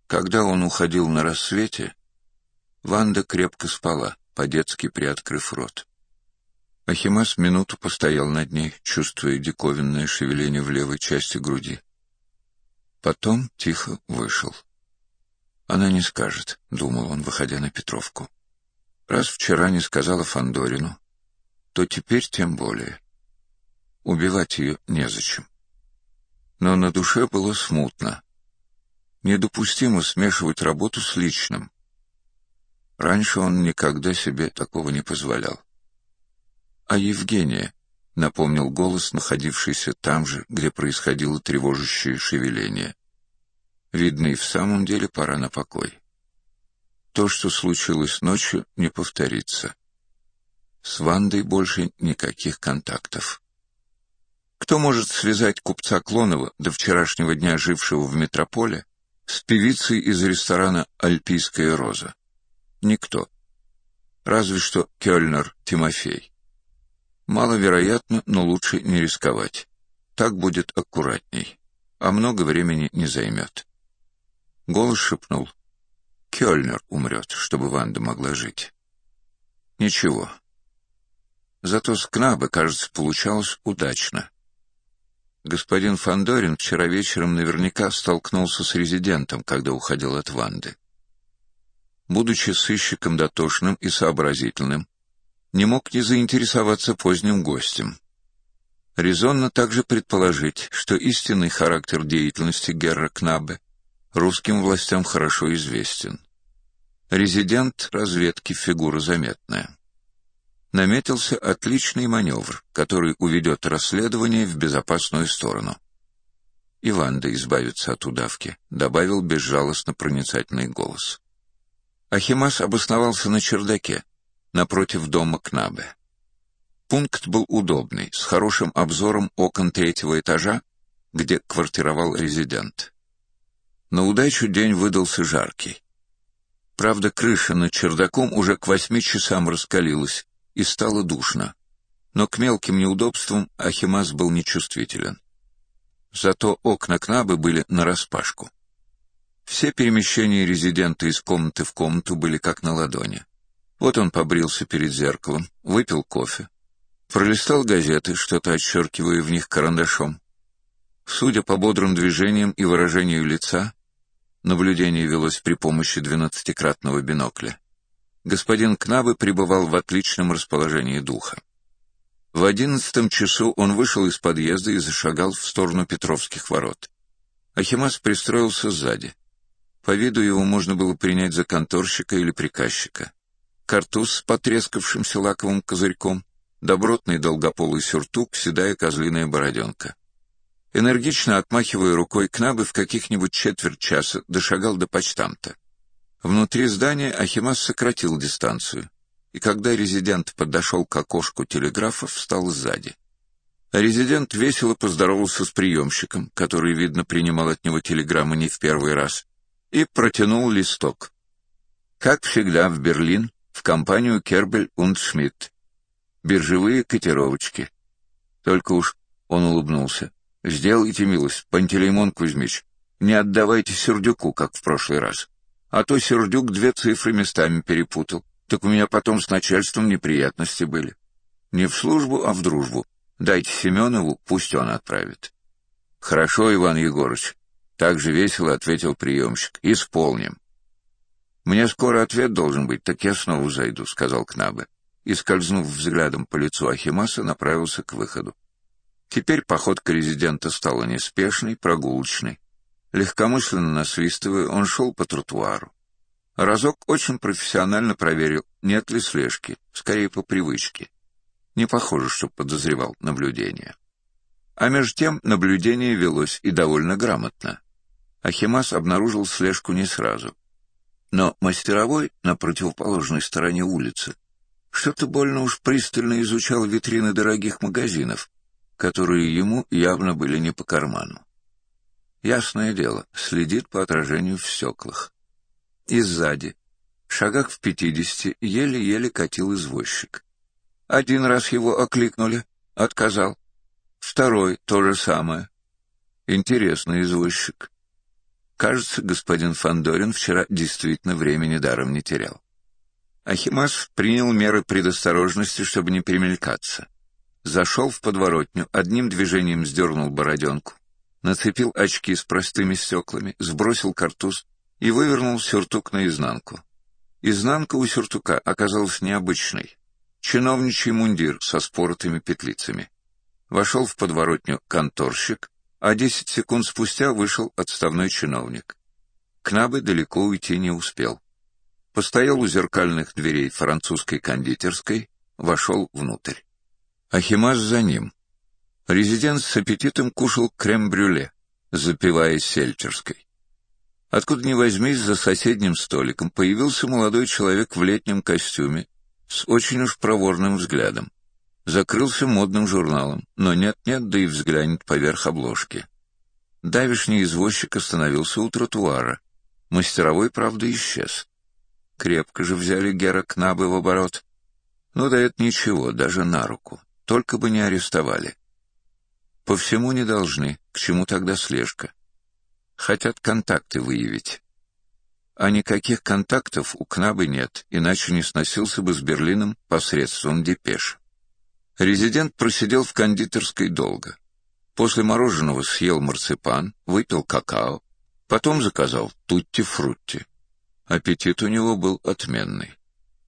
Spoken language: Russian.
Когда он уходил на рассвете, Ванда крепко спала, по-детски приоткрыв рот. Ахимас минуту постоял над ней, чувствуя диковинное шевеление в левой части груди. Потом тихо вышел. «Она не скажет», — думал он, выходя на Петровку. «Раз вчера не сказала Фандорину, то теперь тем более. Убивать ее незачем». Но на душе было смутно. Недопустимо смешивать работу с личным. Раньше он никогда себе такого не позволял. «А Евгения?» — напомнил голос, находившийся там же, где происходило тревожащее шевеление. Видно, и в самом деле пора на покой. То, что случилось ночью, не повторится. С Вандой больше никаких контактов. Кто может связать купца Клонова, до вчерашнего дня жившего в метрополе, с певицей из ресторана «Альпийская роза»? Никто. Разве что Кёльнер Тимофей. Маловероятно, но лучше не рисковать. Так будет аккуратней, а много времени не займет. Голос шепнул: «Кёльнер умрет, чтобы Ванда могла жить». Ничего. Зато с Кнабе, кажется, получалось удачно. Господин Фандорин вчера вечером наверняка столкнулся с резидентом, когда уходил от Ванды. Будучи сыщиком дотошным и сообразительным, не мог не заинтересоваться поздним гостем. Резонно также предположить, что истинный характер деятельности Герра Кнабе русским властям хорошо известен. Резидент разведки — фигура заметная. Наметился отличный маневр, который уведет расследование в безопасную сторону. И Ванда избавится от удавки, добавил безжалостно проницательный голос. Ахимас обосновался на чердаке, напротив дома Кнабе. Пункт был удобный, с хорошим обзором окон 3-го этажа, где квартировал резидент. На удачу день выдался жаркий. Правда, крыша над чердаком уже к 8 часам раскалилась, и стало душно. Но к мелким неудобствам Ахимас был нечувствителен. Зато окна Кнабе были нараспашку. Все перемещения резидента из комнаты в комнату были как на ладони. Вот он побрился перед зеркалом, выпил кофе, пролистал газеты, что-то отчеркивая в них карандашом. Судя по бодрым движениям и выражению лица, наблюдение велось при помощи 12-кратного бинокля. Господин Кнабе пребывал в отличном расположении духа. В 11 часу он вышел из подъезда и зашагал в сторону Петровских ворот. Ахимас пристроился сзади. По виду его можно было принять за конторщика или приказчика. Картуз с потрескавшимся лаковым козырьком, добротный долгополый сюртук, седая козлиная бороденка. Энергично отмахивая рукой, Кнабе в каких-нибудь четверть часа дошагал до почтамта. Внутри здания Ахимас сократил дистанцию, и когда резидент подошел к окошку телеграфа, встал сзади. Резидент весело поздоровался с приемщиком, который, видно, принимал от него телеграммы не в первый раз, и протянул листок. Как всегда в Берлин, в компанию Кербель und Шмидт. Биржевые котировочки. Только уж, он улыбнулся, сделайте милость, Пантелеймон Кузьмич, не отдавайте Сердюку, как в прошлый раз. А то Сердюк 2 цифры местами перепутал, так у меня потом с начальством неприятности были. Не в службу, а в дружбу. Дайте Семенову, пусть он отправит. Хорошо, Иван Егорыч. Так же весело ответил приемщик. Исполним. Мне скоро ответ должен быть, так я снова зайду, сказал Кнабе. И, скользнув взглядом по лицу Ахимаса, направился к выходу. Теперь походка резидента стала неспешной, прогулочной. Легкомысленно насвистывая, он шел по тротуару. Разок очень профессионально проверил, нет ли слежки, скорее по привычке. Не похоже, что подозревал наблюдение. А между тем наблюдение велось и довольно грамотно. Ахимас обнаружил слежку не сразу. Но мастеровой на противоположной стороне улицы что-то больно уж пристально изучал витрины дорогих магазинов, которые ему явно были не по карману. Ясное дело, следит по отражению в стеклах. И сзади, шагах в 50, еле-еле катил извозчик. Один раз его окликнули, отказал. Второй — то же самое. Интересный извозчик. Кажется, господин Фандорин вчера действительно времени даром не терял. Ахимас принял меры предосторожности, чтобы не перемелькаться. Зашел в подворотню, одним движением сдернул бороденку, нацепил очки с простыми стеклами, сбросил картуз и вывернул сюртук наизнанку. Изнанка у сюртука оказалась необычной. Чиновничий мундир со споротыми петлицами. Вошел в подворотню конторщик, а 10 секунд спустя вышел отставной чиновник. Кнабе далеко уйти не успел. Постоял у зеркальных дверей французской кондитерской, вошел внутрь. Ахимас за ним. Резидент с аппетитом кушал крем-брюле, запивая сельтерской. Откуда ни возьмись, за соседним столиком появился молодой человек в летнем костюме с очень уж проворным взглядом. Закрылся модным журналом, но нет-нет, да и взглянет поверх обложки. Давишний извозчик остановился у тротуара. Мастеровой, правда, исчез. Крепко же взяли Гера Кнабе в оборот. Ну да это ничего, даже на руку. Только бы не арестовали. По всему не должны, к чему тогда слежка? Хотят контакты выявить. А никаких контактов у Кнабе нет, иначе не сносился бы с Берлином посредством депеш. Резидент просидел в кондитерской долго. После мороженого съел марципан, выпил какао, потом заказал тутти-фрутти. Аппетит у него был отменный.